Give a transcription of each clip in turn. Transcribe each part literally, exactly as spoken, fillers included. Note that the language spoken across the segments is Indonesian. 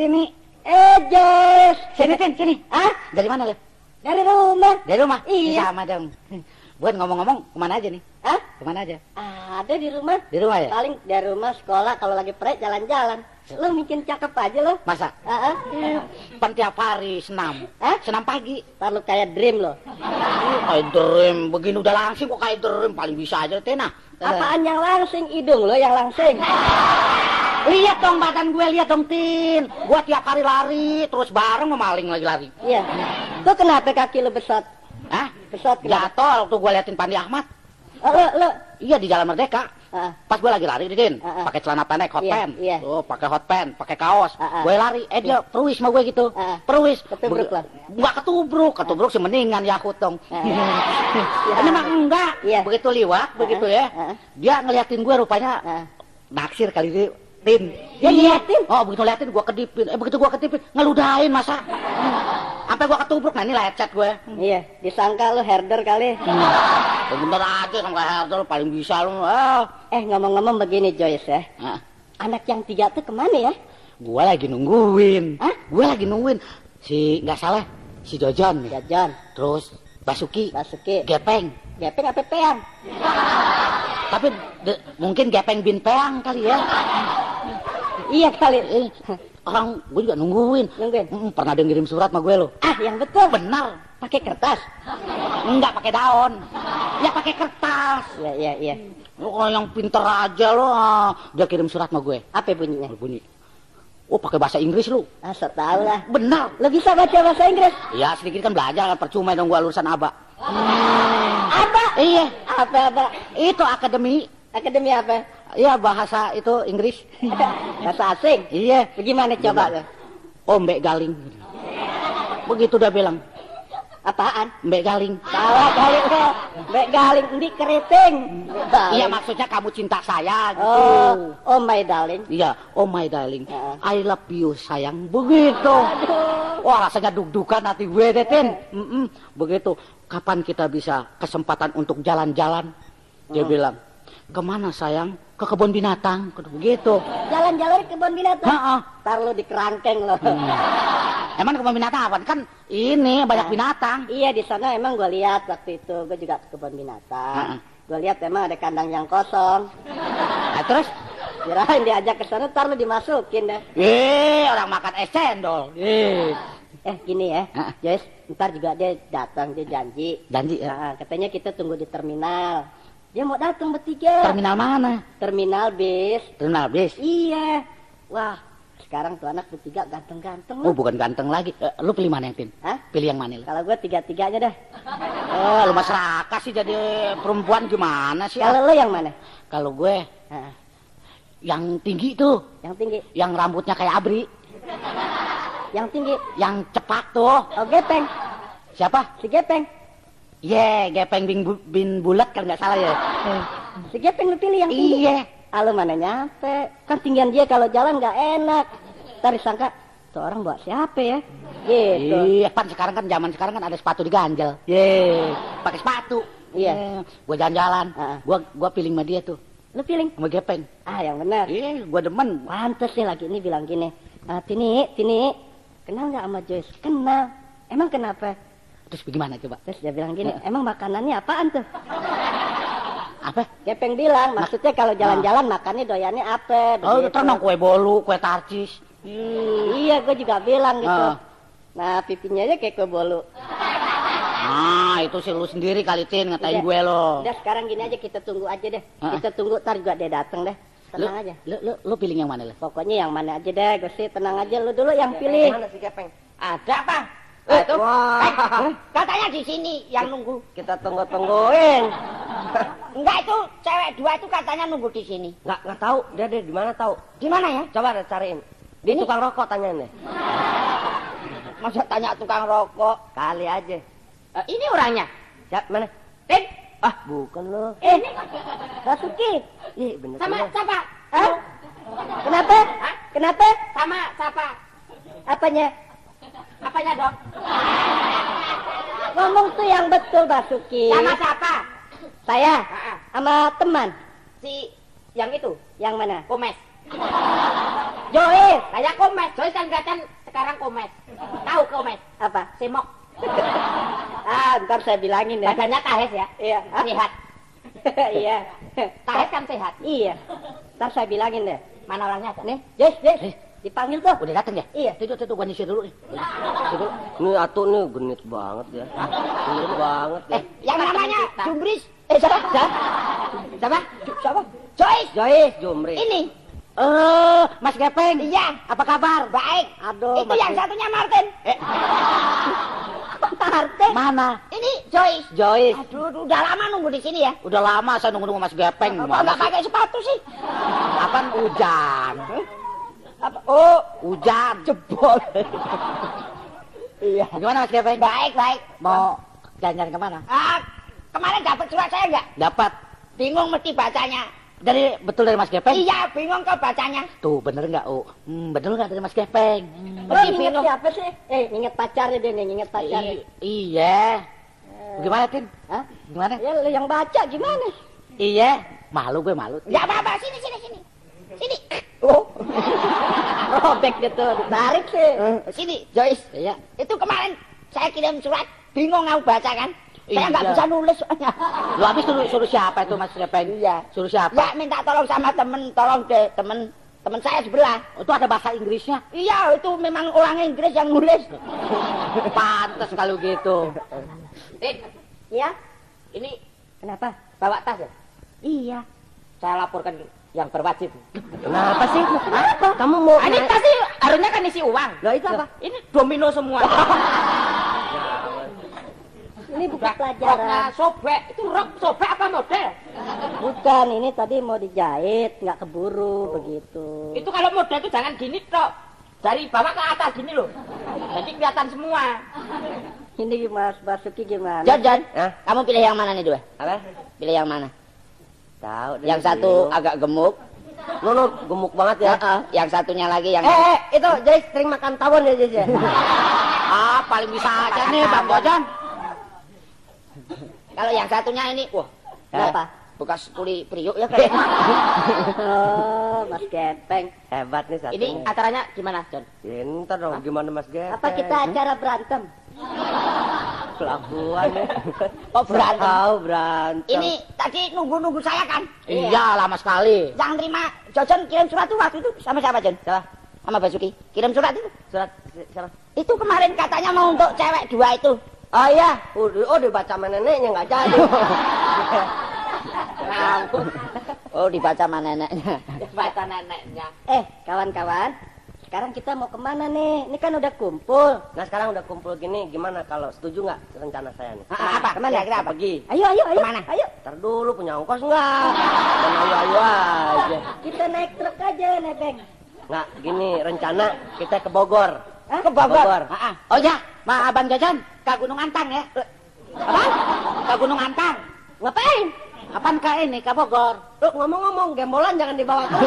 Tini. Eh, Joyce. Sini, Tin, sini. Hah? Dari mana lu? Dari rumah. Dari rumah? Iya. Sama dong. Buat ngomong-ngomong, kemana aja nih? Hah? Kemana aja? Ada di rumah. Di rumah ya? Paling dari rumah, sekolah, kalau lagi prek jalan-jalan. Lu bikin cakep aja lo. Masa? Heeh. Pan tiap hari senam. Hah? Senam pagi. Ntar lu kayak dream lo. Uh, kayak dream. Begini udah langsing kok kayak dream. Paling bisa aja, Tina. Apaan yang langsing? Hidung lo yang langsing. Lihat dong badan gue, lihat dong, Tin. Gua tiap hari lari, terus bareng memaling lagi lari. Iya. Tuh kenapa kaki lu besot? Hah? Besot kenapa? Jatuh waktu gue liatin Pandi Ahmad. Oh, lo, lo. Iya di Jalan Merdeka. Ah. Pas gue lagi lari, Din, Ah, ah. pakai celana pendek, hot Iya, pants, iya. tuh pakai hot pants, pakai kaos, Ah, ah. gue lari, eh dia peruis sama gue gitu, Ah, ah. peruis, Ketubruk lah. Nggak ketubruk, ketubruk sih mendingan Yakult dong. Ah, ah. Ini mah enggak, Iya. begitu liwat, begitu ya, Ah, ah. dia ngeliatin gue rupanya Ah. naksir kali ini, Tin. Dia ngeliatin? Oh begitu liatin gue kedipin, eh begitu gue kedipin, ngeludahin masa, sampai gue ketubruk, nah ini lecet gue. Iya, disangka lu herder kali. Ya, bener aja sama herder paling bisa lu. Ah. Eh, ngomong-ngomong begini Joyce ya. Ah. Anak yang tiga tuh kemana ya? Gue lagi nungguin. Hah? Gue lagi nungguin. Si nggak salah, si Jojon nih. Jajan, Terus Basuki, Basuki, Gepeng. Gepeng apa Peang? Tapi de- mungkin Gepeng bin Peang kali ya. Iya kali. Eh, orang gue juga nungguin. Nungguin. Mm, pernah dia ngirim surat sama gue lo. Ah, yang betul. Benar. Pakai kertas. Enggak pakai daun. Ya pakai kertas. Iya, iya, iya. Lo kalau yang pinter aja lo. ah. Dia kirim surat sama gue. Apa bunyinya? Bunyi. Oh pakai bahasa Inggris lu. Ah, so tau lah. Benar. Lo bisa baca bahasa Inggris? Ya sedikit kan belajar kan percuma dong gue lulusan A B A. Apa? Iya. Apa, apa? Itu akademi. Akademi apa? Iya bahasa itu Inggris. Bahasa asing? Iya. Bagaimana coba lo? Oh Mbak Galing. Begitu dia bilang. Apaan? Mbak Galing. Salah kali lo. Mbak Galing, ini keriting. Iya maksudnya kamu cinta saya gitu. Oh, oh my darling. Iya, oh my darling. Heeh. I love you sayang. Begitu. Wah rasanya dug-dugan hati gue deh, Tin. Mm-mm. Begitu. Kapan kita bisa kesempatan untuk jalan-jalan? Dia Hmm. bilang, kemana sayang? Ke kebun binatang. Begitu. Jalan-jalan ke kebun binatang. Heeh. Ntar lo di kerangkeng lo. Emang kebun binatang apa? Kan ini banyak Nah. binatang. Iya, di sana emang gue lihat waktu itu. Gue juga ke kebun binatang. Heeh. Gue lihat emang ada kandang yang kosong. Nah, terus? Kirain diajak ke sana, ntar lo dimasukin deh. Eh, orang makan es cendol. Eh, Eh, gini ya, Heeh. Joyce, ntar juga dia datang, dia janji. janji ya. Nah, katanya kita tunggu di terminal. Dia mau datang bertiga. Terminal mana? Terminal bis. Terminal bis. Iya. Wah, sekarang tuh anak bertiga ganteng-ganteng Oh, loh. bukan ganteng lagi. Eh, lu pilih mana yang Tin? Hah? Pilih yang mana lu? Kalau gue tiga-tiganya dah. Oh, lu masyarakat sih jadi perempuan gimana sih? Kalau lo yang mana? Kalau gue Nah, yang tinggi tuh, yang tinggi. yang rambutnya kayak abri, Yang tinggi. yang cepat tuh. Oh, Gepeng. Siapa? Si Gepeng. Ye, Gepeng bin, Bu- bin Bulat kalau nggak salah ya. Si Gepeng lu pilih yang tinggi. Iya. Ah, lu mana nyampe. Kan tinggian dia kalau jalan nggak enak. Ntar disangka, tuh orang bawa siapa ya? Gitu. Iya, pan sekarang kan zaman sekarang kan ada sepatu diganjel. Ye, pakai sepatu. Iya. Gue jalan-jalan. Ah. Gua gua pilih sama dia tuh, Lu pilih. sama Gepeng. Ah, yang benar. Iya, gua demen. Pantes nih lagi ini bilang gini. Ah, Tini, Tini, kenal nggak sama Joyce? Kenal. Emang kenapa? Terus bagaimana coba? Terus dia bilang gini, emang makanannya apaan tuh? Apa? Gepeng bilang, maksudnya kalau jalan-jalan makannya doyannya apa? Oh, Begitu. terus kue bolu, kue tarcis. Hmm, iya, gue juga bilang gitu. Ah. Nah, pipinya aja kayak kue bolu. Nah, itu sih lu sendiri kali Tin ngatain Udah. gue lo. Udah sekarang gini aja kita tunggu aja deh. Ah. Kita tunggu, ntar juga dia datang deh. Lu, Tenang aja. lu, lu, lu pilih yang mana lo? Pokoknya yang mana aja deh, gue sih tenang aja. Lu dulu yang pilih. Mana si Gepeng? Ada apa? Eh, itu. Eh, katanya di sini yang nunggu. Kita tunggu-tungguin. Enggak itu cewek dua itu katanya nunggu di sini. Nggak nggak tahu. Dia dia di mana tahu? Di mana ya? Coba deh cariin. Di tukang rokok tanyain deh. Masa tanya tukang rokok? Kali aja. Eh, ini orangnya. Siap mana? Tin, Ah, bukan lo. Eh, Basuki. Ih, bener sama bener. siapa? Hah? Kenapa? Hah? Kenapa? Sama siapa? Apanya? Apanya dok? Ngomong tuh yang betul, Basuki. Sama siapa? Saya Ah, ah. sama teman. Si yang itu, Yang mana? Komes. Jois. Saya komes. Jois kan kelihatan sekarang komes. Tahu komes? Apa? Semok. Ah, ntar saya bilangin ya. Badannya tahes ya? Iya. Sehat. Iya. Tahes kan sehat. Iya. Ntar saya bilangin deh. Mana orangnya? Nih, Jois, Jois. Dipanggil tuh. Udah datang ya? Iya. Tuh, tuh, tuh, gua nyisir dulu nih. Nyisir dulu. Ini atu nih genit banget ya. Genit banget ya. Eh, yang namanya Jumbris. Eh, siapa? Siapa? Siapa? Siapa? Jois. Jois, Jumri. Ini. Eh, Mas Gepeng. Iya. Apa kabar? Baik. Aduh, Itu Mas yang Gepeng. satunya Martin. Eh, Martin. mana? Ini Jois. Jois. Aduh, udah lama nunggu di sini ya. Udah lama saya nunggu-nunggu Mas Gepeng. Kok Mana nggak sih? pakai sepatu sih? Apaan hujan? Apa? Oh, Hujan. jebol. Iya. Gimana Mas Gepeng? Baik, baik. Mau jalan-jalan kemana? Ah, kemarin dapat surat saya enggak? Dapat. Bingung mesti bacanya. Dari betul dari Mas Gepeng? Iya, bingung kok bacanya. Tuh bener nggak? Oh, hmm, bener nggak dari Mas Gepeng? Hmm, Oh, mesti inget bingung. siapa sih? Eh, inget pacarnya dia nih, inget pacarnya. I- iya. Gimana Tin? Hah? Gimana? Ya, lu yang baca gimana? Iya. Malu gue malu. Tin. Ya apa-apa, sini, sini, sini. Sini. Oh. Robek gitu, ditarik sih. Sini, Joyce. Iya. Itu kemarin saya kirim surat, bingung aku baca kan. Saya nggak Iya. bisa nulis soalnya. Lu habis suruh, suruh siapa itu Mas Gepeng? Iya. Suruh siapa? Ya minta tolong sama temen, tolong deh temen temen saya sebelah. Itu ada bahasa Inggrisnya. Iya, itu memang orang Inggris yang nulis. Pantes kalau gitu. Tin, ya? Ini Kenapa? bawa tas ya? Iya. Saya laporkan yang berwajib. Kenapa sih? Apa? Kamu mau Ah, ini tas sih harusnya kan isi uang. Lah itu apa? Ini domino semua. Ini buku Roknya pelajaran. sobek. Itu rok sobek apa model? Bukan, ini tadi mau dijahit, nggak keburu begitu. Itu kalau model itu jangan gini tok. Dari bawah ke atas gini loh. Jadi kelihatan semua. Ini Mas Basuki gimana? Jan, Jan. Hah? Kamu pilih yang mana nih dua? Apa? Pilih yang mana? Tahu. dari Yang satu dulu. agak gemuk. Nono gemuk banget ya. Heeh. Yang satunya lagi yang Eh, eh, itu Joyce sering makan tawon ya, Joyce ya? ah paling bisa aja nih Bang Bojan. Kalau yang satunya ini, wah, Kenapa? bekas kuli priuk ya kayaknya. Oh, Mas Gepeng. Hebat nih satu. Ini acaranya gimana, John? Ya, ntar dong gimana Mas Gepeng? Apa kita acara berantem? Kelakuan ya. Oh, berantem. Tahu berantem. Ini tadi nunggu-nunggu saya kan? Iya, lama sekali. Yang terima Jojon kirim surat itu waktu itu sama siapa, Jon? Siapa? Sama Basuki. Kirim surat itu. Surat si- siapa? Itu kemarin katanya mau untuk cewek dua itu. Oh iya, oh, di- oh dibaca sama neneknya nggak jadi. Oh, dibaca sama neneknya. Baca neneknya. Eh, kawan-kawan. Sekarang kita mau kemana nih? Ini kan udah kumpul. Nah sekarang udah kumpul gini, gimana kalau setuju nggak rencana saya nih? Ah, apa? Kemana? Kita Kenapa? pergi. Ayo, ayo, ayo. Kemana? Ayo. Ntar dulu punya ongkos nggak? Dan ayo-ayo aja. Kita naik truk aja, Nebeng. Nggak, gini rencana kita ke Bogor. Hah? Ke Bogor. Ah, ah. Oh ya, Ma Abang Jajan ke Gunung Antang ya. Apa? Ke Gunung Antang. Ngapain? Apaan ke ini, ke Bogor? Lu ngomong-ngomong, gembolan jangan dibawa ke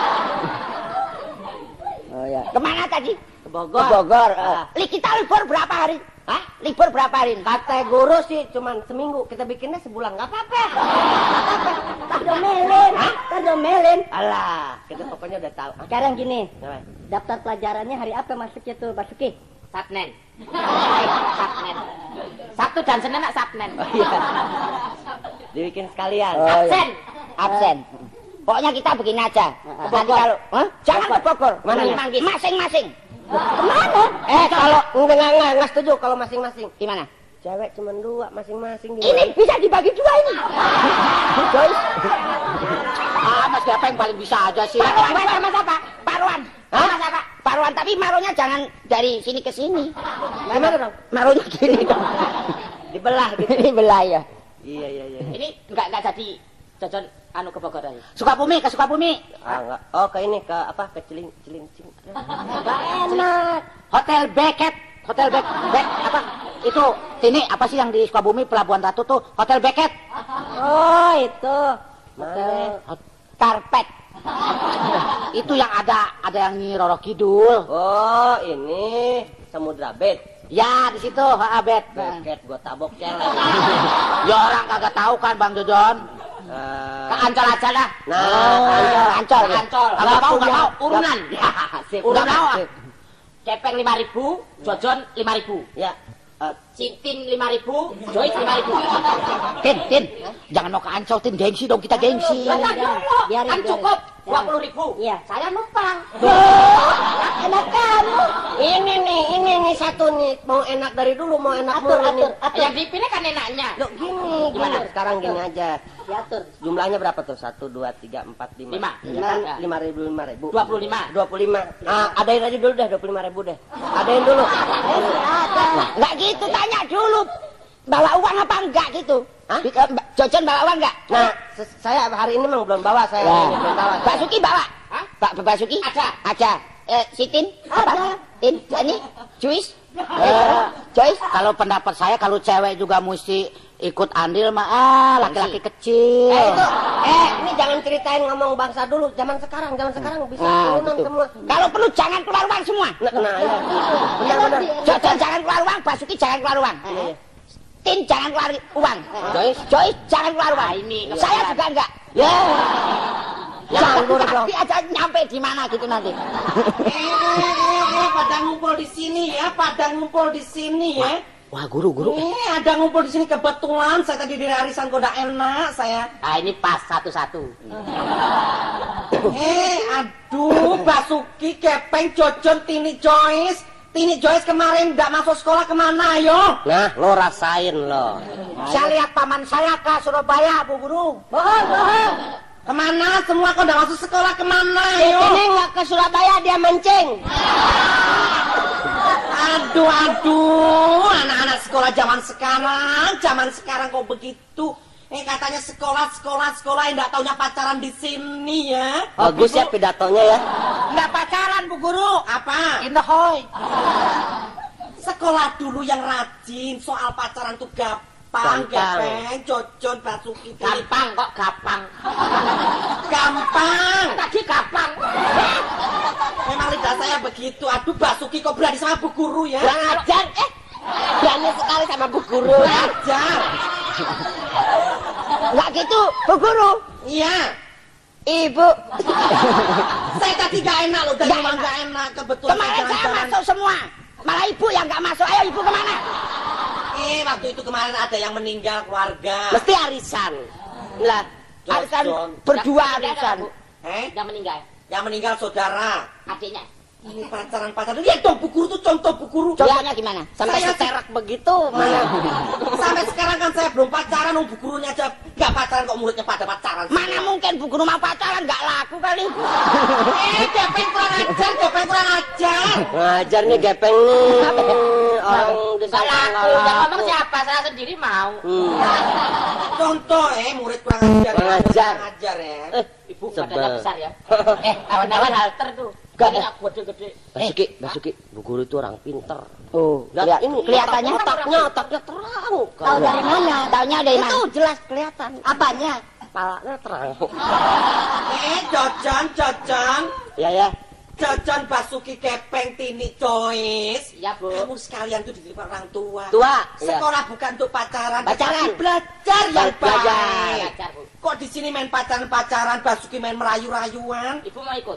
Oh ya. Kemana tadi? Ke Bogor. Ke Bogor. Ah. Li, kita libur berapa hari? Hah? Libur berapa hari? Kata guru sih cuman seminggu, kita bikinnya sebulan nggak apa-apa. Tadomelin. Tadomelin. Alah, kita pokoknya udah tahu. Ah, Sekarang gini, apa? daftar pelajarannya hari apa masuknya tuh, Basuki? Sabnen. Sabnen. Sabtu dan Senin nak Sabnen. Oh iya. Dibikin sekalian. Oh, iya. Absen. Absen. Pokoknya kita begini aja. Ke Nanti Bogor. kalau, Hah? Jangan ke Bogor. Mana? Manggis. Masing-masing. Kemana? Eh, kalau enggak enggak enggak, enggak setuju kalau masing-masing. Gimana? Cewek cuma dua, masing-masing Ini gimana? bisa dibagi dua ini. Joyce. Ah, Mas Gepeng paling bisa aja sih. Pak Ruan sama siapa? Pak Ruan. Hah? Sama siapa? Pak Ruan, tapi marunya jangan dari sini ke sini. Gimana dong? Marunya gini dong. Dibelah gitu. Ini belah ya. Iya iya iya. Ini enggak enggak jadi Jajan anu ke Bogor aja. Sukabumi, ke Sukabumi. Ah enggak. Oh, ke ini ke apa? Ke Ciling Cilincing. Gak enak. Hotel Beckett. Hotel Beck, Beck apa? Itu sini apa sih yang di Sukabumi Pelabuhan Ratu tuh? Hotel Beckett. Oh, itu. Mana? Karpet. Itu yang ada ada yang Nyi Roro Kidul. Oh, ini Samudra Bed. Ya, di situ, ha, Bet. Beket gua tabok celeng. Ya orang kagak tahu kan Bang Jojon. Eh, Ke Ancol aja dah. Nah, Oh, Ancol, Ke Ancol. Nggak Kalau mau punya- nggak mau urunan. Sip, Urunan udah. mau. Sip. Kepeng lima ribu, Jojon lima ribu. Ya. Eh, Cintin lima ribu, Joyce lima ribu. Tin, Tin, jangan mau ke Ancol, Tin. Gengsi dong, kita gengsi. Biarin, Jangan biarin. dulu. Biarin, Kan biarin. cukup dua Jangan. puluh ribu. Iya. Saya numpang. Enak kamu. Ini nih, ini nih satu nih. Mau enak dari dulu, mau enak Atur, mulu nih. atur, atur. Yang dipilih kan enaknya. Loh, gini, Gimana? gini. Sekarang gini aja. Diatur. Jumlahnya berapa tuh? Satu, dua, tiga, empat, lima. Lima. Ya kan? Ya. Lima ribu, lima ribu. Dua puluh lima. Dua puluh lima. Nah, adain aja dulu deh, dua puluh lima ribu deh. Adain dulu. Ada. Nggak gitu, tanya dulu. Bawa uang apa enggak gitu? Hah? Jojon bawa uang enggak? Nah, se- saya hari ini memang belum bawa, saya Ya. hari ini belum bawa. Mbak Suki bawa? Hah? Pak Mbak Suki? Ada. Ada. Eh, si Tin? Ada. Apa? Tin, ini? Joyce? Eh, Joyce? Kalau pendapat saya, kalau cewek juga mesti ikut andil mah, ah, laki-laki kecil. Eh, itu, eh, ini jangan ceritain ngomong bangsa dulu. Zaman sekarang, zaman sekarang bisa Nah, turunan gitu. semua. Kalau perlu jangan keluar uang semua. Nah, nah ya. Benar-benar. Jojon jangan keluar uang, Mbak Suki jangan keluar uang. Iya. Tin jangan keluar uang. Joyce? Joyce jangan keluar uang. ini Saya juga enggak. Ya. Ya, Nganggur dong. tapi aja nyampe di mana gitu nanti. Eh, eh, eh, pada ngumpul di sini ya, pada ngumpul di sini ya. Wah, guru, guru. Eh, ada ngumpul di sini kebetulan saya tadi dari arisan kok udah enak saya. Ah, ini pas satu-satu. Eh, aduh, Basuki, Kepeng, Jojon, Tini Joyce. Tini Joyce kemarin nggak masuk sekolah kemana, yo? Nah, lo rasain lo. Saya lihat paman saya ke Surabaya, Bu Guru. Bohong, bohong. Kemana? Semua kok udah masuk sekolah kemana, yo? Ini nggak ke Surabaya, dia mancing. Aduh, aduh, anak-anak sekolah zaman sekarang, zaman sekarang kok begitu? Eh, katanya sekolah, sekolah, sekolah yang nggak taunya pacaran di sini ya? Bagus ya pidatonya ya. Enggak pacaran, Bu Guru. Apa? Indahoy. Sekolah dulu yang rajin, soal pacaran tuh gampang, Gampang. Gepeng, Jojon, Basuki, Tini. Gampang kok, gampang. Gampang. Tadi gampang. Memang lidah saya begitu. Aduh, Basuki kok berani sama Bu Guru ya? Kurang ajar, eh. Berani sekali sama Bu Guru. Ajar. Enggak gitu, Bu Guru. Iya. Ibu. Saya tadi gak enak loh, dari Nggak rumah enak. gak enak. Kebetulan Kemarin saya jalan-jalan. masuk semua. Malah ibu yang nggak masuk. Ayo ibu kemana? Eh, waktu itu kemarin ada yang meninggal keluarga. Mesti arisan. Lah, Arisan Jojon. berdua Ada, ada, arisan. Bu. Eh, Yang meninggal. yang meninggal saudara. Adiknya. Ini pacaran-pacaran. Lihat dong, Bu Guru tuh contoh Bu Guru. Contohnya gimana? sampai Saya- seterak begitu mana? Sampai sekarang kan saya belum pacaran, oh, Bu Gurunya aja gak pacaran kok muridnya pada pacaran. Mana mungkin Bu Guru mau pacaran? Nggak laku kali. Eh, Gepeng kurang ajar, Gepeng kurang ajar. Ngajar nih Gepeng nih. Orang desa Nggak laku. nggak Yang laku. ngomong siapa? Saya sendiri mau. Hmm. Contoh, eh, murid kurang ajar. Kurang murid ajar. Kurang ajar ya. Eh, Ibu sebel. badannya besar ya. Eh, awan-awan halter tuh. Nggak, Ini nggak gede-gede. Basuki, Basuki, Bu Guru itu orang pinter. Oh, Lihat lihat ini kelihatannya. otaknya, otaknya terang. Tahu dari mana? Taunya dari mana? Itu jelas kelihatan. Apanya? Kepalanya terang. Eh, Jojon, Jojon. Ya ya. Jojon, Basuki, Kepeng, Tini, Joyce. Iya, Bu. Kamu sekalian tuh diterima orang tua. Tua. Ya. Sekolah bukan untuk pacaran. Pacaran. tetapi belajar yang Belajar. baik. Belajar, Bu. Kok di sini main pacaran-pacaran, Basuki main merayu-rayuan? Ibu mau ikut?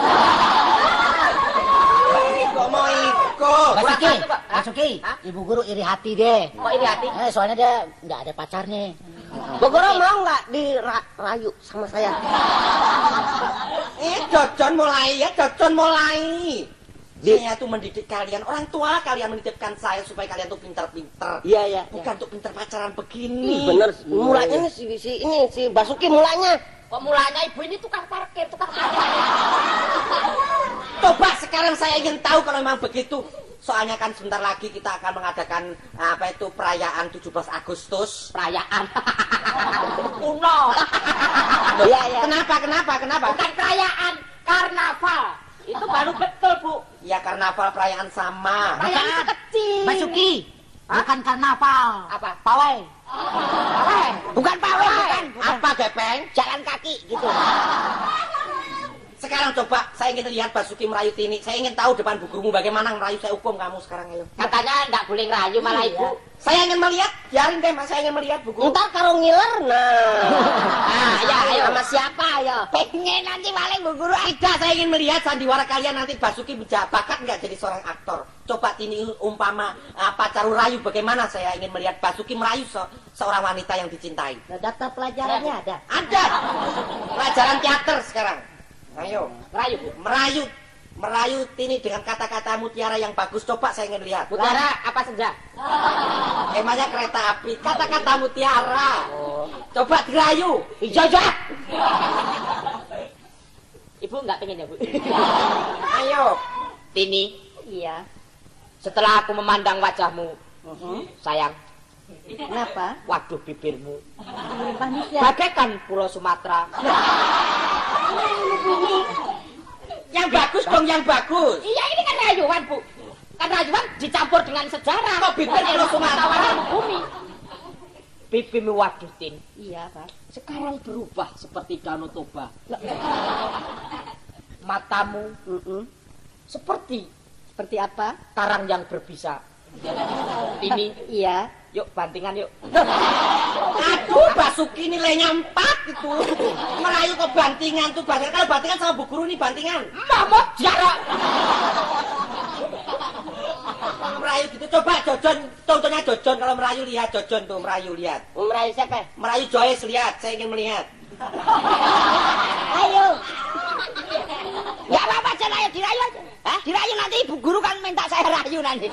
Kok mau ikut? Basuki, Satu, Pak. Hah? Basuki, Hah? Ibu Guru iri hati deh. Kok iri hati? Eh, soalnya dia nggak ada pacarnya. Bu Guru mau nggak dirayu sama saya? Eh, Jojon mulai ya, Jojon mulai. Di- Saya tuh mendidik kalian, orang tua kalian menitipkan saya supaya kalian tuh pinter-pinter. Iya ya. Bukan untuk pinter pacaran Ih, begini. bener. Mulanya nih si, si ini si Basuki mulanya. Kok mulanya ibu ini tukang parkir, tukang parkir. Coba sekarang saya ingin tahu kalau memang begitu. Soalnya kan sebentar lagi kita akan mengadakan apa itu perayaan tujuh belas Agustus. Perayaan. Kuno. Iya ya. Kenapa? Kenapa? Kenapa? Bukan perayaan, karnaval. Itu baru betul, Bu. Ya karnaval perayaan sama. Perayaan itu kecil. Basuki, bukan karnaval. Apa? Pawai. Pawai. Bukan pawai, bukan. bukan. Apa, Gepeng? Jalan kaki gitu. Sekarang coba saya ingin lihat Basuki merayu Tini. Saya ingin tahu depan bu gurumu bagaimana merayu, saya hukum kamu sekarang ayo. Katanya enggak boleh ngerayu malah ibu. Saya ingin melihat, biarin deh Mas, saya ingin melihat bu guru. Ntar karo ngiler nah. Nah, ayo ayo sama siapa ayo? Pengen nanti paling bu guru. Tidak, saya ingin melihat sandiwara kalian nanti Basuki bisa bakat nggak jadi seorang aktor. Coba Tini umpama uh, pacaru rayu bagaimana saya ingin melihat Basuki merayu se seorang wanita yang dicintai. Nah, daftar pelajarannya ada. Ada. Pelajaran teater sekarang. Ayo, Merayu bu. merayu. Merayu Tini dengan kata-kata mutiara yang bagus. Coba saya ingin lihat. Mutiara apa saja? Emangnya kereta api. Kata-kata mutiara. Oh. Coba dirayu. Ijazah. Ibu nggak pengen ya bu? Ayo. Tini, Iya. setelah aku memandang wajahmu, Uh-huh. sayang, Kenapa? waduh bibirmu, Manis ya. bagaikan Pulau Sumatera. Yang bagus dong, yang bagus. Iya ini kan rayuan bu, kan rayuan dicampur dengan sejarah. Kok bibir Pulau Sumatera? Tawaran bumi. Bibirmu waduh Tin, Iya, Pak. sekarang berubah seperti Danau Toba. Matamu Mm-mm. seperti Seperti apa? karang yang berbisa. Ini, Iya. yuk bantingan yuk. Aduh, Basuki nilainya empat itu. Merayu ke bantingan tuh. Bantingan. Kalau bantingan sama bu guru nih bantingan. Mama jarak. Merayu gitu. Coba Jojon, contohnya Jojon. Kalau merayu lihat Jojon tuh, merayu lihat. Merayu siapa? Merayu Joyce lihat, saya ingin melihat. Ayo. Gak apa-apa aja ayo dirayu aja. Hah? Dirayu nanti ibu guru kan minta saya rayu nanti.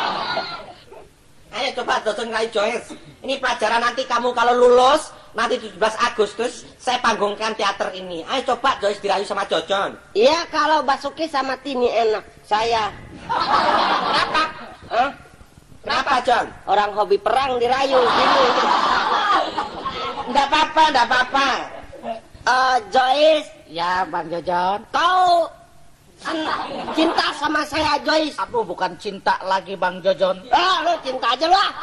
Ayo coba Jojon ngerayu Joyce. Ini pelajaran nanti kamu kalau lulus, nanti tujuh belas Agustus, saya panggungkan teater ini. Ayo coba Joyce dirayu sama Jojon. Iya kalau Basuki sama Tini enak. Saya. Kenapa? Hah? Kenapa, John? Orang hobi perang dirayu gini. Enggak apa-apa, enggak apa-apa. Eh, Joyce, Ya, Bang Jojon. kau kan cinta sama saya, Joyce. Aduh, bukan cinta lagi, Bang Jojon. Ah, lu cinta aja lah.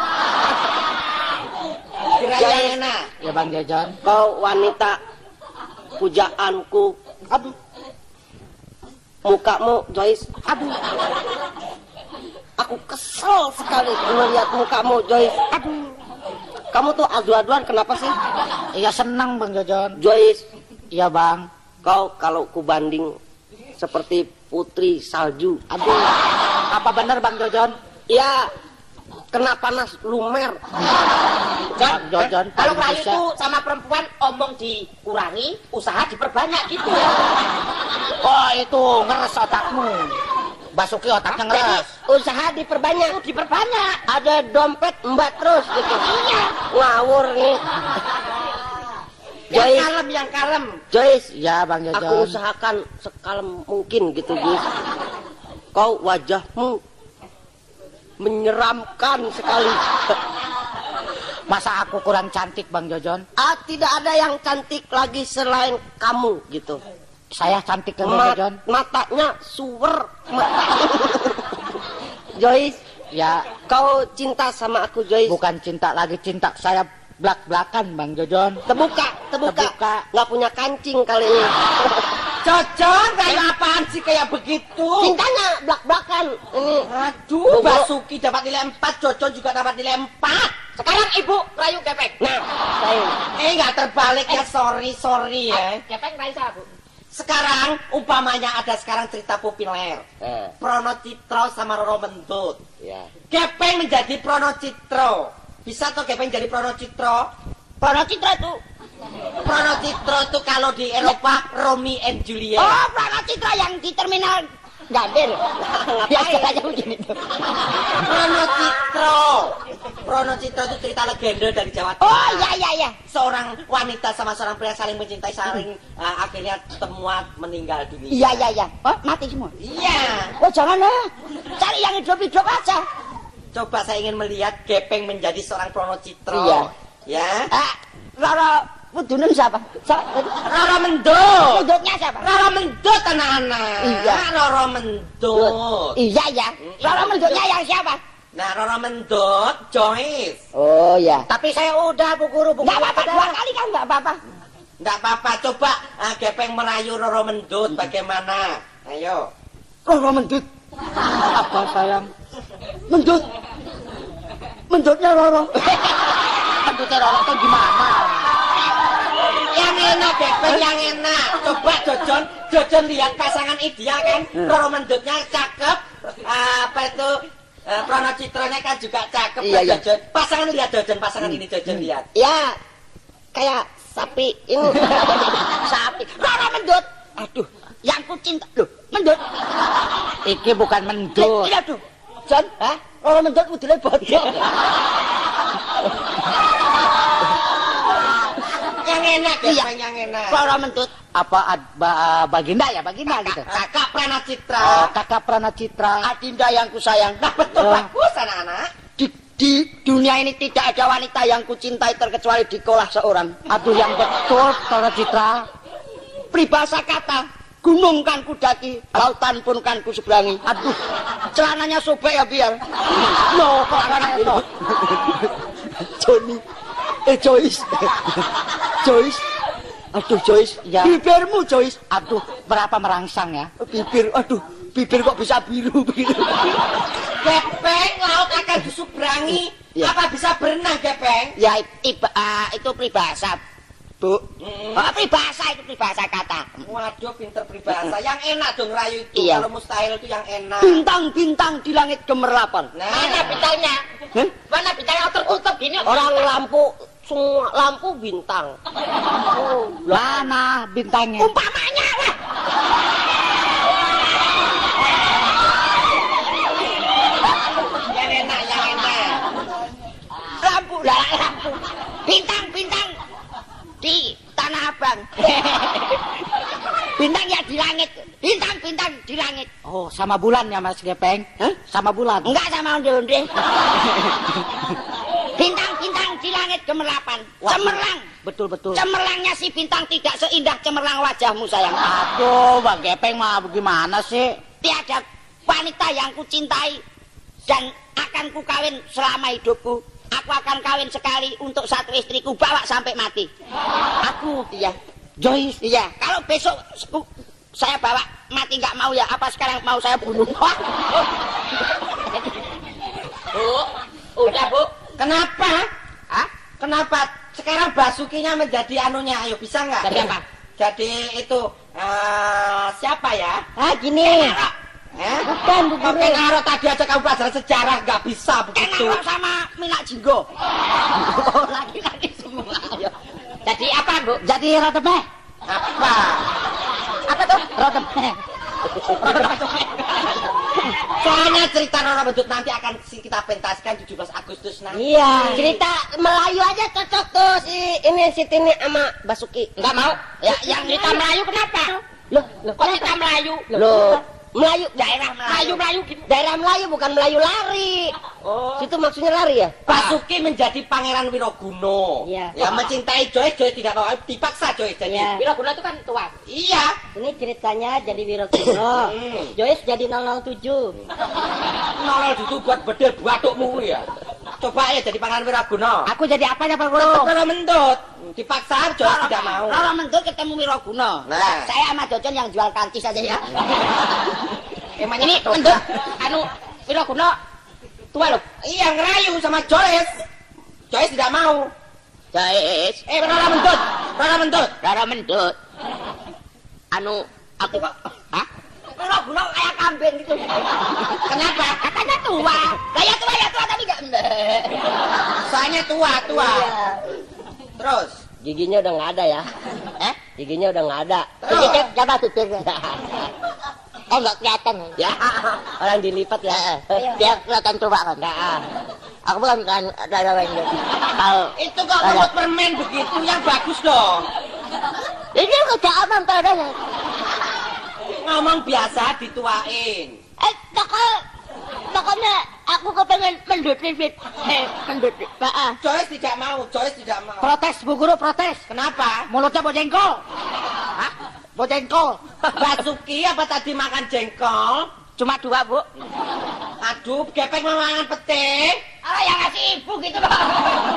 Dirayu yang enak. Ya, Bang Jojon. Kau wanita pujaanku. Aduh, Mukamu, Joyce. Aduh. Aku kesel sekali melihat mukamu, Joyce. Aduh. Kamu tuh adu-aduan kenapa sih? iya senang, Bang Jojon. Joyce, Iya, Bang. kau kalau kubanding seperti putri salju. Aduh, apa benar, Bang Jojon? Ya, kena panas lumer. Bang Jojon, Kalau paling merayu bisa. itu sama perempuan omong dikurangi, usaha diperbanyak gitu ya. Oh, itu ngeres otakmu. Basuki otaknya Jadi ngeres. usaha diperbanyak, diperbanyak. Ada dompet mbak terus gitu. Iya. Ngawur nih. Yang Joyce, kalem, yang kalem. Joyce, Ya, Bang aku Jojon. usahakan sekalem mungkin gitu, Joyce. Kau wajahmu menyeramkan sekali. Masa aku kurang cantik, Bang Jojon? Ah, tidak ada yang cantik lagi selain kamu gitu. Saya cantik kan, Bang Ma- Jojon? matanya suwer. Joyce, Ya, kau cinta sama aku, Joyce? bukan cinta lagi, cinta saya belak-belakan, Bang Jojon. Terbuka, terbuka. Terbuka. Nggak punya kancing kali ini. Jojon, kayak apaan sih kayak begitu? Cintanya belak-belakan. Ini. Aduh, Basuki dapat nilai empat, Jojon juga dapat nilai empat. Sekarang ibu rayu kepeng. Nah, saya. Eh, nggak terbalik ya, sorry, sorry ya. Kepeng rayu siapa, Bu? Sekarang, umpamanya ada sekarang cerita populer. Eh, Prono Citro sama Roro Mendut. ya. Gepeng menjadi Prono Citro. Bisa tuh Gepeng jadi Prono Citro? Prono Citra itu. Prono Citro itu kalau di Eropa, Romeo and Juliet. Oh, Prono Citra yang di terminal Gambir. Biasa aja begini tuh. Prono Citro. Prono Citro itu cerita legenda dari Jawa Tengah. Oh, iya, iya, iya. Seorang wanita sama seorang pria saling mencintai, saling uh, akhirnya temuan meninggal dunia. Iya, iya, iya. Oh, mati semua. Iya. Oh, jangan lah. Cari yang hidup-hidup aja. Coba saya ingin melihat Gepeng menjadi seorang Prono Citro. Iya. Ya. Ah, Roro Pudunen siapa? Siapa? Roro Mendut. Pudutnya siapa? Roro Mendut anak-anak. Iya. Roro Mendut. Iya, ya. Roro Mendutnya yang siapa? Nah, Roro Mendut, Joyce. Oh, ya. Tapi saya udah Bu Guru, Bu Nggak Guru apa-apa, udah. dua kali kan nggak apa-apa. Enggak apa-apa, coba ah, Gepeng merayu Roro Mendut bagaimana? Ayo. Roro Mendut. Apa sayang? Mendut. Mendutnya Roro. Mendutnya Roro itu gimana? Yang enak Gepeng, yang enak. Coba Jojon, Jojon lihat pasangan ideal kan? Roro Mendutnya cakep. Ah, apa itu? Uh, Prono Citranya kan juga cakep. Iya, iya. Jojon. Pasangan lihat Jojon, pasangan ini Jojon lihat. Ya, kayak sapi ini. Sapi. Roro Mendut. Aduh, yang ku cinta. Loh, Mendut. Iki bukan Mendut. Iya tuh. Jon, hah? Roro Mendut udine bodho. Yang enak Iya. Gepeng, yang enak. Roro Mendut. Apa ad- ba- Baginda ya, Baginda gitu. Kakak Prana Citra. Oh, Kakak Prana Citra. Adinda yang ku sayang. Nah betul Oh. bagus anak-anak. Di, di dunia ini tidak ada wanita yang ku cintai terkecuali Dikolah seorang. Aduh yang betul, Prana Citra. Peribahasa kata, gunung kan ku daki, lautan pun kan ku seberangi. Aduh, Celananya sobek ya biar. no, kok karena itu. Joni, eh Joyce, Joyce, aduh Joyce, Ya. bibirmu Joyce, Aduh, berapa merangsang ya? bibir, aduh, bibir kok bisa biru biru. Gepeng, laut akan diseberangi. Iya. Apa bisa berenang Gepeng? Ya iba, ah, itu peribahasa, Bu. Mm. Oh, peribahasa itu peribahasa kata. Waduh, pinter peribahasa. Yang enak dong rayu itu. Iya. Kalau mustahil itu yang enak. Bintang-bintang di langit gemerlapan. Nah, Mana bintangnya? Hah? Mana bintangnya tertutup gini? Orang lampu, semua lampu bintang. Oh, Mana bintangnya? umpamanya lah. yang enak, yang enak. Lampu lah lampu. Bintang-bintang di Tanah Abang. Bintang ya di langit. Bintang-bintang di langit. Oh, sama bulan ya Mas Gepeng? Hah? Sama bulan? Enggak sama onde-onde. Bintang-bintang di langit gemerlapan. Wah, Cemerlang. Betul-betul. Cemerlangnya si bintang tidak seindah cemerlang wajahmu sayang. Aduh, Bang Gepeng mah bagaimana sih? Tiada wanita yang kucintai dan akan ku kawin selama hidupku. Aku akan kawin sekali untuk satu istriku bawa sampai mati. Aku, Iya, Joyce. iya. Kalau besok ku- saya bawa mati nggak mau ya. Apa sekarang mau saya bunuh? Bu, udah Bu. Kenapa? Hah? Kenapa? Sekarang Basukinya menjadi anunya. Ayo, bisa nggak? Jadi apa? Jadi itu, eh, siapa ya? Ah gini. Eh? Bukan, Bu Guru. Oke, Karo tadi aja kamu pelajaran sejarah nggak bisa begitu. Kenapa sama Minak Jinggo? Laki-laki semua. Ayo. Jadi apa, Bu? Jadi rodemeh. Apa? Apa tuh? Rodemeh. Soalnya cerita Roro Mendut nanti akan si- kita pentaskan tujuh belas Agustus nanti. Iya. Cerita Melayu aja cocok tuh si ini si Tini sama Basuki. Enggak mau. Ya, yang cerita Melayu kenapa? Loh, loh, Kok cerita Melayu? Loh, Melayu, daerah Melayu. Melayu, gitu. Daerah Melayu bukan Melayu lari. Oh. Situ maksudnya lari ya? Basuki menjadi Pangeran Wiroguno. Iya. Ya mencintai Joyce, Joyce tidak mau dipaksa Joyce jadi. Iya. Wiroguno itu kan tua. Iya. ini ceritanya jadi Wiroguno. Hmm. Joyce jadi nol nol tujuh. Nolol itu buat bedel batukmu ya. Coba ya jadi Pangeran Wiroguno. Aku jadi apanya Pak Tetap Guru? Roro Mendut. Dipaksa Joyce tidak mau. Roro Mendut ketemu Wiroguno. Nah. Saya sama Jojon yang jual kancis aja ya. Emang Ini itu. Mendut, anu Wiroguno tua loh. Iya ngerayu sama Joyce. Joyce tidak mau. Joyce, Eh Roro Mendut. Roro Mendut. Roro Mendut. Anu aku kok, hah? Wiroguno kayak kambing gitu. Kenapa? Katanya tua. Kayak tua ya tua tapi enggak. Soalnya tua, tua. Terus. Giginya udah nggak ada ya? Eh? Giginya udah nggak ada. Terus. Gigi coba tutup. Eh nggak kelihatan ya? Orang dilipat ya? Biar kelihatan coba kan? Nggak. Aku bukan kan ada lain. Kalau Itu kok ngebut permen begitu yang bagus dong. ini kerja aman padanya. Ngomong biasa dituain. Eh toko, pokoknya aku kepengen mendut mendut. Eh mendut. Nah, Joyce tidak mau, Joyce tidak mau. Protes Bu Guru, protes. Kenapa? Mulutnya bau jengkol. Hah? Bau jengkol. Basuki apa tadi makan jengkol? cuma dua bu. Aduh, Gepeng mau makan pete. Ah yang ngasih ibu gitu loh.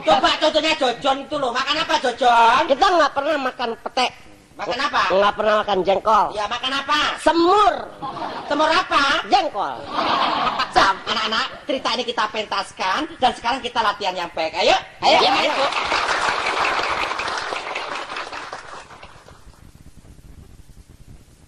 Coba contohnya Jojon itu loh. Makan apa Jojon? Kita nggak pernah makan petek. Makan apa? Nggak pernah makan jengkol. Ya makan apa? Semur. Semur apa? Jengkol. Sam, anak-anak, cerita ini kita pentaskan dan sekarang kita latihan yang baik. Ayo, ayo, Ayo. ayo.